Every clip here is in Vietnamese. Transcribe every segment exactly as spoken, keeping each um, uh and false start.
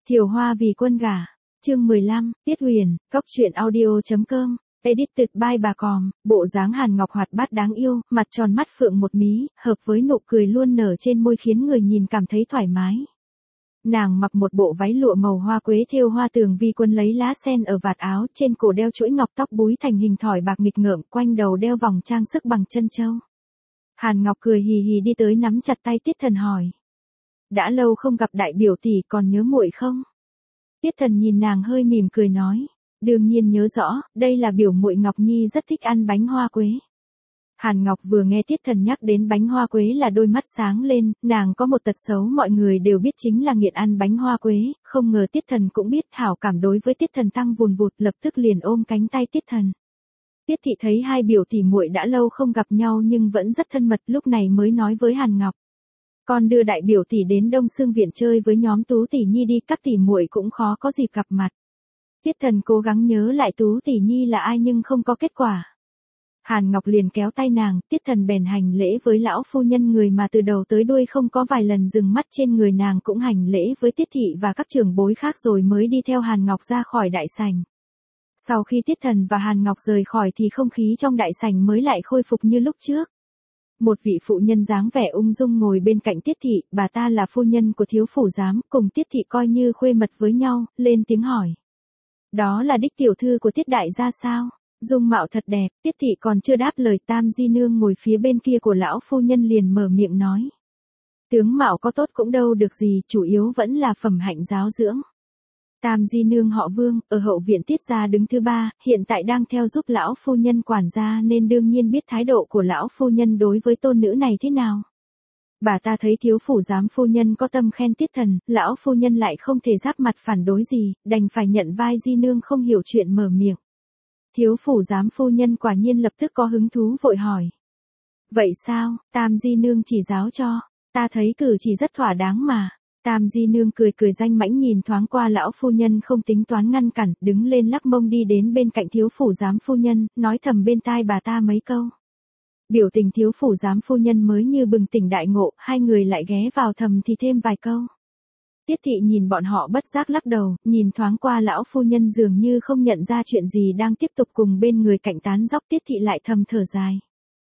Thiều Hoa vì quân gả. Chương mười lăm, Tiết Huyền, Cốc truyện audio.com. Edited by bà Còm, bộ dáng Hàn Ngọc hoạt bát đáng yêu, mặt tròn mắt phượng một mí, hợp với nụ cười luôn nở trên môi khiến người nhìn cảm thấy thoải mái. Nàng mặc một bộ váy lụa màu hoa quế thêu hoa tường vi quân lấy lá sen ở vạt áo, trên cổ đeo chuỗi ngọc, tóc búi thành hình thỏi bạc nghịch ngợm, quanh đầu đeo vòng trang sức bằng chân châu. Hàn Ngọc cười hì hì đi tới nắm chặt tay Tiết Thần hỏi: "Đã lâu không gặp đại biểu tỷ, còn nhớ muội không?" Tiết Thần nhìn nàng hơi mỉm cười nói: "Đương nhiên nhớ rõ, đây là biểu muội Ngọc Nhi rất thích ăn bánh hoa quế." Hàn Ngọc vừa nghe Tiết Thần nhắc đến bánh hoa quế là đôi mắt sáng lên, nàng có một tật xấu mọi người đều biết chính là nghiện ăn bánh hoa quế, không ngờ Tiết Thần cũng biết, hảo cảm đối với Tiết Thần tăng vùn vụt, lập tức liền ôm cánh tay Tiết Thần. Tiết thị thấy hai biểu tỷ muội đã lâu không gặp nhau nhưng vẫn rất thân mật, lúc này mới nói với Hàn Ngọc: "Con đưa đại biểu tỷ đến Đông Xương viện chơi với nhóm Tú tỷ nhi đi, các tỷ muội cũng khó có dịp gặp mặt." Tiết Thần cố gắng nhớ lại Tú tỷ nhi là ai nhưng không có kết quả. Hàn Ngọc liền kéo tay nàng, Tiết Thần bèn hành lễ với lão phu nhân, người mà từ đầu tới đuôi không có vài lần dừng mắt trên người nàng, cũng hành lễ với Tiết thị và các trưởng bối khác rồi mới đi theo Hàn Ngọc ra khỏi đại sảnh. Sau khi Tiết Thần và Hàn Ngọc rời khỏi thì không khí trong đại sảnh mới lại khôi phục như lúc trước. Một vị phụ nhân dáng vẻ ung dung ngồi bên cạnh Tiết thị, bà ta là phu nhân của thiếu phủ giám, cùng Tiết thị coi như khuê mật với nhau, lên tiếng hỏi: "Đó là đích tiểu thư của Tiết đại gia sao? Dung mạo thật đẹp." Tiết thị còn chưa đáp lời, Tam Di Nương ngồi phía bên kia của lão phu nhân liền mở miệng nói: "Tướng mạo có tốt cũng đâu được gì, chủ yếu vẫn là phẩm hạnh giáo dưỡng." Tam Di Nương họ Vương, ở hậu viện Tiết gia đứng thứ ba, hiện tại đang theo giúp lão phu nhân quản gia nên đương nhiên biết thái độ của lão phu nhân đối với tôn nữ này thế nào. Bà ta thấy thiếu phủ giám phu nhân có tâm khen Tiết Thần, lão phu nhân lại không thể giáp mặt phản đối gì, đành phải nhận vai Di Nương không hiểu chuyện mở miệng. Thiếu phủ giám phu nhân quả nhiên lập tức có hứng thú vội hỏi: "Vậy sao, Tam Di Nương chỉ giáo cho, ta thấy cử chỉ rất thỏa đáng mà." Tam Di Nương cười cười danh mãnh nhìn thoáng qua lão phu nhân không tính toán ngăn cản, đứng lên lắc mông đi đến bên cạnh thiếu phủ giám phu nhân, nói thầm bên tai bà ta mấy câu. Biểu tình thiếu phủ giám phu nhân mới như bừng tỉnh đại ngộ, hai người lại ghé vào thầm thì thêm vài câu. Tiết thị nhìn bọn họ bất giác lắc đầu, nhìn thoáng qua lão phu nhân dường như không nhận ra chuyện gì đang tiếp tục cùng bên người cạnh tán dóc, Tiết thị lại thầm thở dài.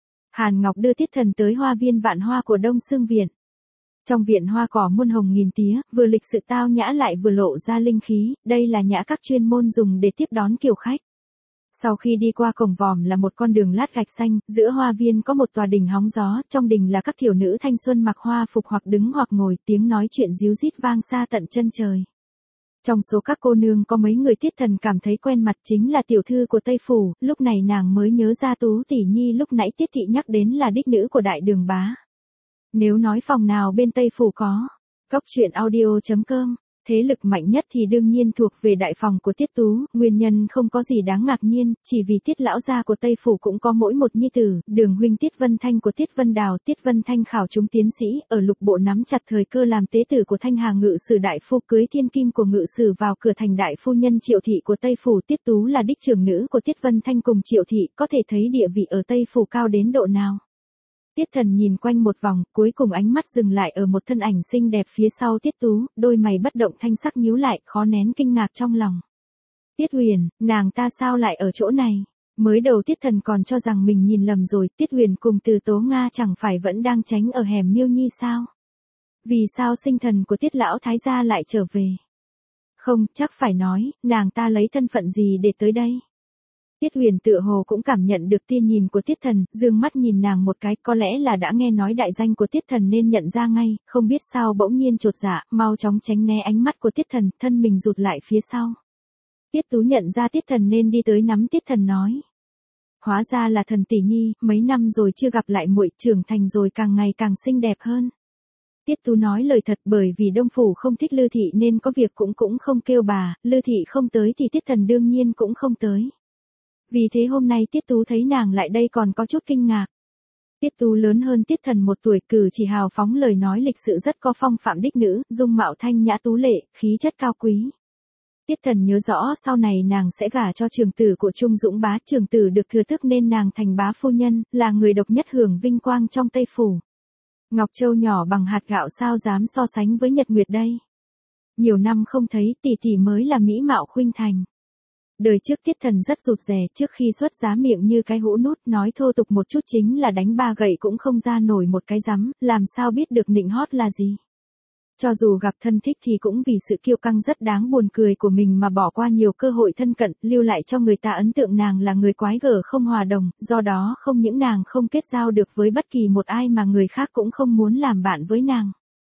Hàn Ngọc đưa Tiết Thần tới hoa viên vạn hoa của Đông Xương viện. Trong viện hoa cỏ muôn hồng nghìn tía, vừa lịch sự tao nhã lại vừa lộ ra linh khí, đây là nhã các chuyên môn dùng để tiếp đón kiều khách. Sau khi đi qua cổng vòm là một con đường lát gạch xanh, giữa hoa viên có một tòa đình hóng gió, trong đình là các thiểu nữ thanh xuân mặc hoa phục hoặc đứng hoặc ngồi, tiếng nói chuyện ríu rít vang xa tận chân trời. Trong số các cô nương có mấy người Tiết Thần cảm thấy quen mặt, chính là tiểu thư của Tây Phủ, lúc này nàng mới nhớ ra Tú tỷ nhi lúc nãy Tiết thị nhắc đến là đích nữ của đại đường bá. Nếu nói phòng nào bên Tây Phủ có Cốc truyện audio.com, thế lực mạnh nhất thì đương nhiên thuộc về đại phòng của Tiết Tú, nguyên nhân không có gì đáng ngạc nhiên, chỉ vì Tiết lão gia của Tây Phủ cũng có mỗi một nhi tử, đường huynh Tiết Vân Thanh của Tiết Vân Đào. Tiết Vân Thanh khảo trúng tiến sĩ, ở lục bộ nắm chặt thời cơ làm tế tử của Thanh Hà ngự sử đại phu, cưới thiên kim của ngự sử vào cửa thành đại phu nhân Triệu thị của Tây Phủ. Tiết Tú là đích trưởng nữ của Tiết Vân Thanh cùng Triệu thị, có thể thấy địa vị ở Tây Phủ cao đến độ nào. Tiết Thần nhìn quanh một vòng, cuối cùng ánh mắt dừng lại ở một thân ảnh xinh đẹp phía sau Tiết Tú, đôi mày bất động thanh sắc nhíu lại, khó nén kinh ngạc trong lòng. Tiết Huyền, nàng ta sao lại ở chỗ này? Mới đầu Tiết Thần còn cho rằng mình nhìn lầm rồi, Tiết Huyền cùng Từ Tố Nga chẳng phải vẫn đang tránh ở hẻm Miêu Nhi sao? Vì sao sinh thần của Tiết lão thái gia lại trở về? Không, chắc phải nói, nàng ta lấy thân phận gì để tới đây? Tiết Huyền tựa hồ cũng cảm nhận được tia nhìn của Tiết Thần, dương mắt nhìn nàng một cái, có lẽ là đã nghe nói đại danh của Tiết Thần nên nhận ra ngay, không biết sao bỗng nhiên chột dạ, mau chóng tránh né ánh mắt của Tiết Thần, thân mình rụt lại phía sau. Tiết Tú nhận ra Tiết Thần nên đi tới nắm Tiết Thần nói: "Hóa ra là Thần tỷ nhi, mấy năm rồi chưa gặp lại muội, trưởng thành rồi càng ngày càng xinh đẹp hơn." Tiết Tú nói lời thật, bởi vì Đông Phủ không thích Lư thị nên có việc cũng cũng không kêu bà, Lư thị không tới thì Tiết Thần đương nhiên cũng không tới. Vì thế hôm nay Tiết Tú thấy nàng lại đây còn có chút kinh ngạc. Tiết Tú lớn hơn Tiết Thần một tuổi, cử chỉ hào phóng, lời nói lịch sự, rất có phong phạm đích nữ, dung mạo thanh nhã tú lệ, khí chất cao quý. Tiết Thần nhớ rõ sau này nàng sẽ gả cho trưởng tử của Trung Dũng bá, trưởng tử được thừa tước nên nàng thành bá phu nhân, là người độc nhất hưởng vinh quang trong Tây Phủ. Ngọc Châu nhỏ bằng hạt gạo sao dám so sánh với Nhật Nguyệt đây. Nhiều năm không thấy tỷ tỷ mới là mỹ mạo khuynh thành. Đời trước Tiết Thần rất rụt rè, trước khi xuất giá miệng như cái hũ nút, nói thô tục một chút chính là đánh ba gậy cũng không ra nổi một cái rắm, làm sao biết được nịnh hót là gì. Cho dù gặp thân thích thì cũng vì sự kiêu căng rất đáng buồn cười của mình mà bỏ qua nhiều cơ hội thân cận, lưu lại cho người ta ấn tượng nàng là người quái gở không hòa đồng, do đó không những nàng không kết giao được với bất kỳ một ai mà người khác cũng không muốn làm bạn với nàng.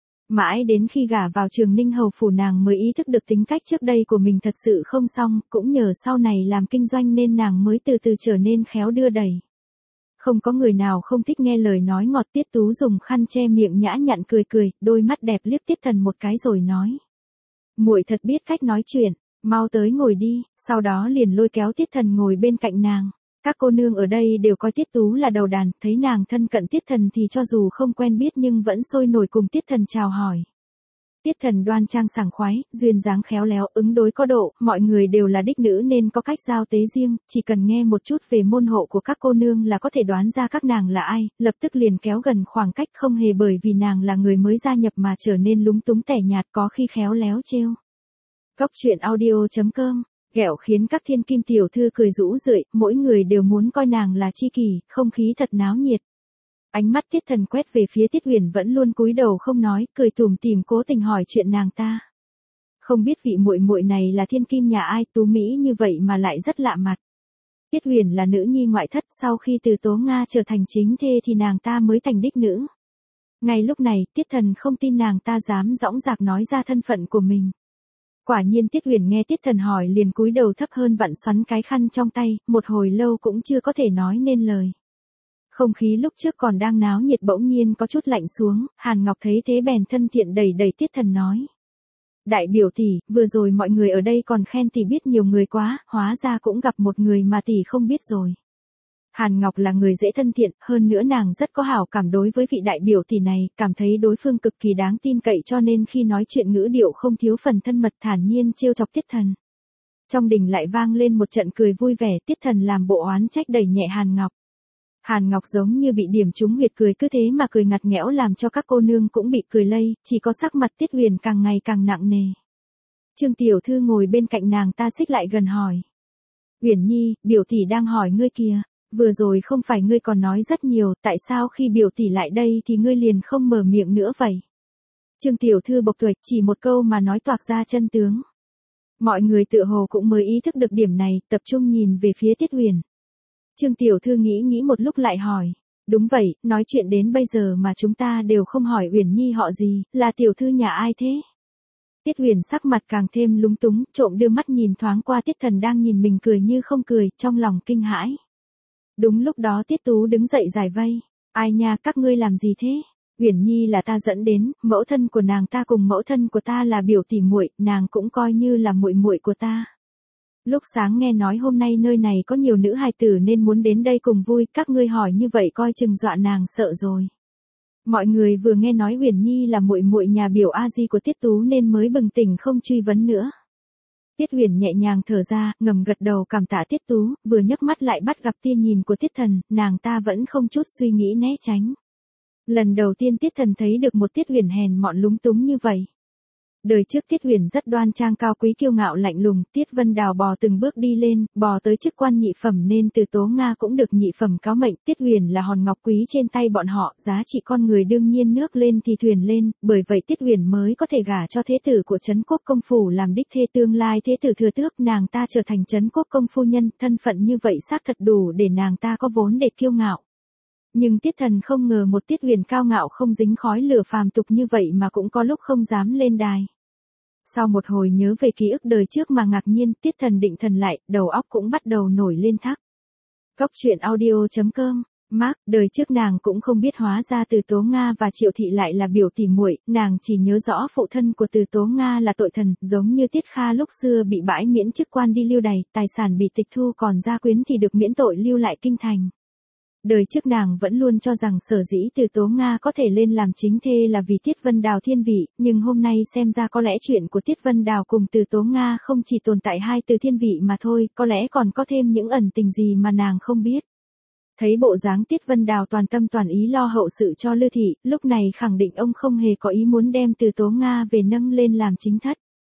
Mãi đến khi gả vào Trường Ninh hầu phủ nàng mới ý thức được tính cách trước đây của mình thật sự không xong, cũng nhờ sau này làm kinh doanh nên nàng mới từ từ trở nên khéo đưa đẩy. Không có người nào không thích nghe lời nói ngọt. Tiết Tú dùng khăn che miệng nhã nhặn cười cười, đôi mắt đẹp liếc Tiết Thần một cái rồi nói. Muội thật biết cách nói chuyện, mau tới ngồi đi, sau đó liền lôi kéo Tiết Thần ngồi bên cạnh nàng. Các cô nương ở đây đều coi Tiết Tú là đầu đàn, thấy nàng thân cận Tiết Thần thì cho dù không quen biết nhưng vẫn sôi nổi cùng Tiết Thần chào hỏi. Tiết Thần đoan trang sảng khoái, duyên dáng khéo léo, ứng đối có độ, mọi người đều là đích nữ nên có cách giao tế riêng, chỉ cần nghe một chút về môn hộ của các cô nương là có thể đoán ra các nàng là ai, lập tức liền kéo gần khoảng cách, không hề bởi vì nàng là người mới gia nhập mà trở nên lúng túng tẻ nhạt, có khi khéo léo trêu. Cốc truyện audio chấm com ghẹo khiến các thiên kim tiểu thư cười rũ rượi, mỗi người đều muốn coi nàng là tri kỷ, không khí thật náo nhiệt. Ánh mắt Tiết Thần quét về phía Tiết Huyền vẫn luôn cúi đầu không nói, cười tủm tỉm cố tình hỏi chuyện nàng ta. Không biết vị muội muội này là thiên kim nhà ai, tú mỹ như vậy mà lại rất lạ mặt. Tiết Huyền là nữ nhi ngoại thất, sau khi từ Tố Nga trở thành chính thê thì nàng ta mới thành đích nữ. Ngay lúc này, Tiết Thần không tin nàng ta dám dõng dạc nói ra thân phận của mình. Quả nhiên Tiết Huyền nghe Tiết Thần hỏi liền cúi đầu thấp hơn vặn xoắn cái khăn trong tay, một hồi lâu cũng chưa có thể nói nên lời. Không khí lúc trước còn đang náo nhiệt bỗng nhiên có chút lạnh xuống, Hàn Ngọc thấy thế bèn thân thiện đẩy đẩy Tiết Thần nói. Đại biểu tỷ, vừa rồi mọi người ở đây còn khen tỷ biết nhiều người quá, hóa ra cũng gặp một người mà tỷ không biết rồi. Hàn Ngọc là người dễ thân thiện, hơn nữa nàng rất có hảo cảm đối với vị đại biểu tỷ này, cảm thấy đối phương cực kỳ đáng tin cậy cho nên khi nói chuyện ngữ điệu không thiếu phần thân mật thản nhiên trêu chọc Tiết Thần. Trong đình lại vang lên một trận cười vui vẻ, Tiết Thần làm bộ oán trách đẩy nhẹ Hàn Ngọc. Hàn Ngọc giống như bị điểm trúng huyệt cười cứ thế mà cười ngặt nghẽo làm cho các cô nương cũng bị cười lây, chỉ có sắc mặt Tiết Huyền càng ngày càng nặng nề. Trương tiểu thư ngồi bên cạnh nàng ta xích lại gần hỏi. Huyền Nhi, biểu tỷ đang hỏi ngươi kìa, vừa rồi không phải ngươi còn nói rất nhiều, tại sao khi biểu tỷ lại đây thì ngươi liền không mở miệng nữa vậy? Trương tiểu thư bộc tuệch chỉ một câu mà nói toạc ra chân tướng. Mọi người tựa hồ cũng mới ý thức được điểm này, tập trung nhìn về phía Tiết Huyền. Trương tiểu thư nghĩ nghĩ một lúc lại hỏi. Đúng vậy, nói chuyện đến bây giờ mà chúng ta đều không hỏi Uyển Nhi họ gì, là tiểu thư nhà ai thế? Tiết Huyền sắc mặt càng thêm lúng túng, trộm đưa mắt nhìn thoáng qua Tiết Thần đang nhìn mình cười như không cười, trong lòng kinh hãi. Đúng lúc đó Tiết Tú đứng dậy giải vây. Ai nha, các ngươi làm gì thế? Uyển Nhi là ta dẫn đến, mẫu thân của nàng ta cùng mẫu thân của ta là biểu tỷ muội, nàng cũng coi như là muội muội của ta. Lúc sáng nghe nói hôm nay nơi này có nhiều nữ hài tử nên muốn đến đây cùng vui, các ngươi hỏi như vậy coi chừng dọa nàng sợ rồi. Mọi người vừa nghe nói Uyển Nhi là muội muội nhà biểu A Di của Tiết Tú nên mới bừng tỉnh không truy vấn nữa. Tiết Huyền nhẹ nhàng thở ra, ngầm gật đầu cảm tạ Tiết Tú, vừa nhấc mắt lại bắt gặp tia nhìn của Tiết Thần, nàng ta vẫn không chút suy nghĩ né tránh. Lần đầu tiên Tiết Thần thấy được một Tiết Huyền hèn mọn lúng túng như vậy. Đời trước Tiết Huyền rất đoan trang cao quý kiêu ngạo lạnh lùng, Tiết Vân Đào bò từng bước đi lên, bò tới chức quan nhị phẩm nên từ Tố Nga cũng được nhị phẩm cáo mệnh, Tiết Huyền là hòn ngọc quý trên tay bọn họ, giá trị con người đương nhiên nước lên thì thuyền lên, bởi vậy Tiết Huyền mới có thể gả cho thế tử của Trấn Quốc công phủ làm đích thê tương lai thế tử thừa tước, nàng ta trở thành Trấn Quốc công phu nhân, thân phận như vậy xác thật đủ để nàng ta có vốn để kiêu ngạo. Nhưng Tiết Thần không ngờ một Tiết Huyền cao ngạo không dính khói lửa phàm tục như vậy mà cũng có lúc không dám lên đài. Sau một hồi nhớ về ký ức đời trước mà ngạc nhiên, Tiết Thần định thần lại, đầu óc cũng bắt đầu nổi lên thắc. Cốc truyện audio chấm com Mark, đời trước nàng cũng không biết hóa ra Từ Tố Nga và Triệu Thị lại là biểu tỷ muội, nàng chỉ nhớ rõ phụ thân của Từ Tố Nga là tội thần, giống như Tiết Kha lúc xưa bị bãi miễn chức quan đi lưu đày, tài sản bị tịch thu còn gia quyến thì được miễn tội lưu lại kinh thành. Đời trước nàng vẫn luôn cho rằng sở dĩ Từ Tố Nga có thể lên làm chính thê là vì Tiết Vân Đào thiên vị, nhưng hôm nay xem ra có lẽ chuyện của Tiết Vân Đào cùng Từ Tố Nga không chỉ tồn tại hai từ thiên vị mà thôi, có lẽ còn có thêm những ẩn tình gì mà nàng không biết. Thấy bộ dáng Tiết Vân Đào toàn tâm toàn ý lo hậu sự cho Lư Thị, lúc này khẳng định ông không hề có ý muốn đem Từ Tố Nga về nâng lên làm chính thất.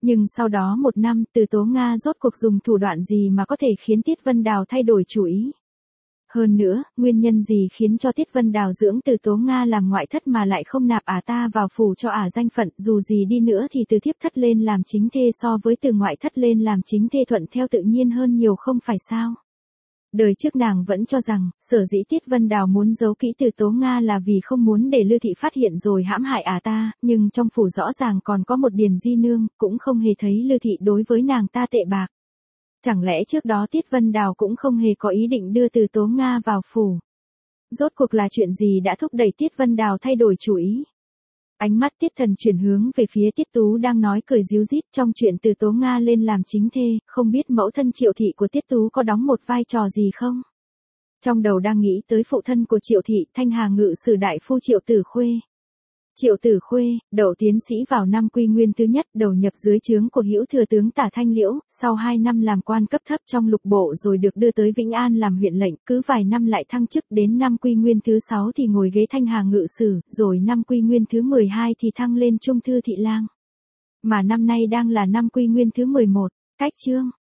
Nhưng sau đó một năm, Từ Tố Nga rốt cuộc dùng thủ đoạn gì mà có thể khiến Tiết Vân Đào thay đổi chủ ý? Hơn nữa, nguyên nhân gì khiến cho Tiết Vân Đào dưỡng Từ Tố Nga làm ngoại thất mà lại không nạp ả ta vào phủ cho ả danh phận, dù gì đi nữa thì từ thiếp thất lên làm chính thê so với từ ngoại thất lên làm chính thê thuận theo tự nhiên hơn nhiều không phải sao? Đời trước nàng vẫn cho rằng, sở dĩ Tiết Vân Đào muốn giấu kỹ Từ Tố Nga là vì không muốn để Lư Thị phát hiện rồi hãm hại ả ta, nhưng trong phủ rõ ràng còn có một Điền Di Nương, cũng không hề thấy Lư Thị đối với nàng ta tệ bạc. Chẳng lẽ trước đó Tiết Vân Đào cũng không hề có ý định đưa Từ Tố Nga vào phủ? Rốt cuộc là chuyện gì đã thúc đẩy Tiết Vân Đào thay đổi chủ ý? Ánh mắt Tiết Thần chuyển hướng về phía Tiết Tú đang nói cười ríu rít trong chuyện Từ Tố Nga lên làm chính thê, không biết mẫu thân Triệu Thị của Tiết Tú có đóng một vai trò gì không? Trong đầu đang nghĩ tới phụ thân của Triệu Thị, Thanh Hà Ngự sử đại phu Triệu Tử Khuê. Triệu Tử Khuê, đậu tiến sĩ vào năm Quy Nguyên thứ nhất, đầu nhập dưới trướng của Hữu thừa tướng Tả Thanh Liễu, sau hai năm làm quan cấp thấp trong lục bộ rồi được đưa tới Vĩnh An làm huyện lệnh, cứ vài năm lại thăng chức, đến năm Quy Nguyên thứ sáu thì ngồi ghế Thanh Hà Ngự sử, rồi năm Quy Nguyên thứ mười hai thì thăng lên Trung thư thị lang. Mà năm nay đang là năm Quy Nguyên thứ mười một, cách chương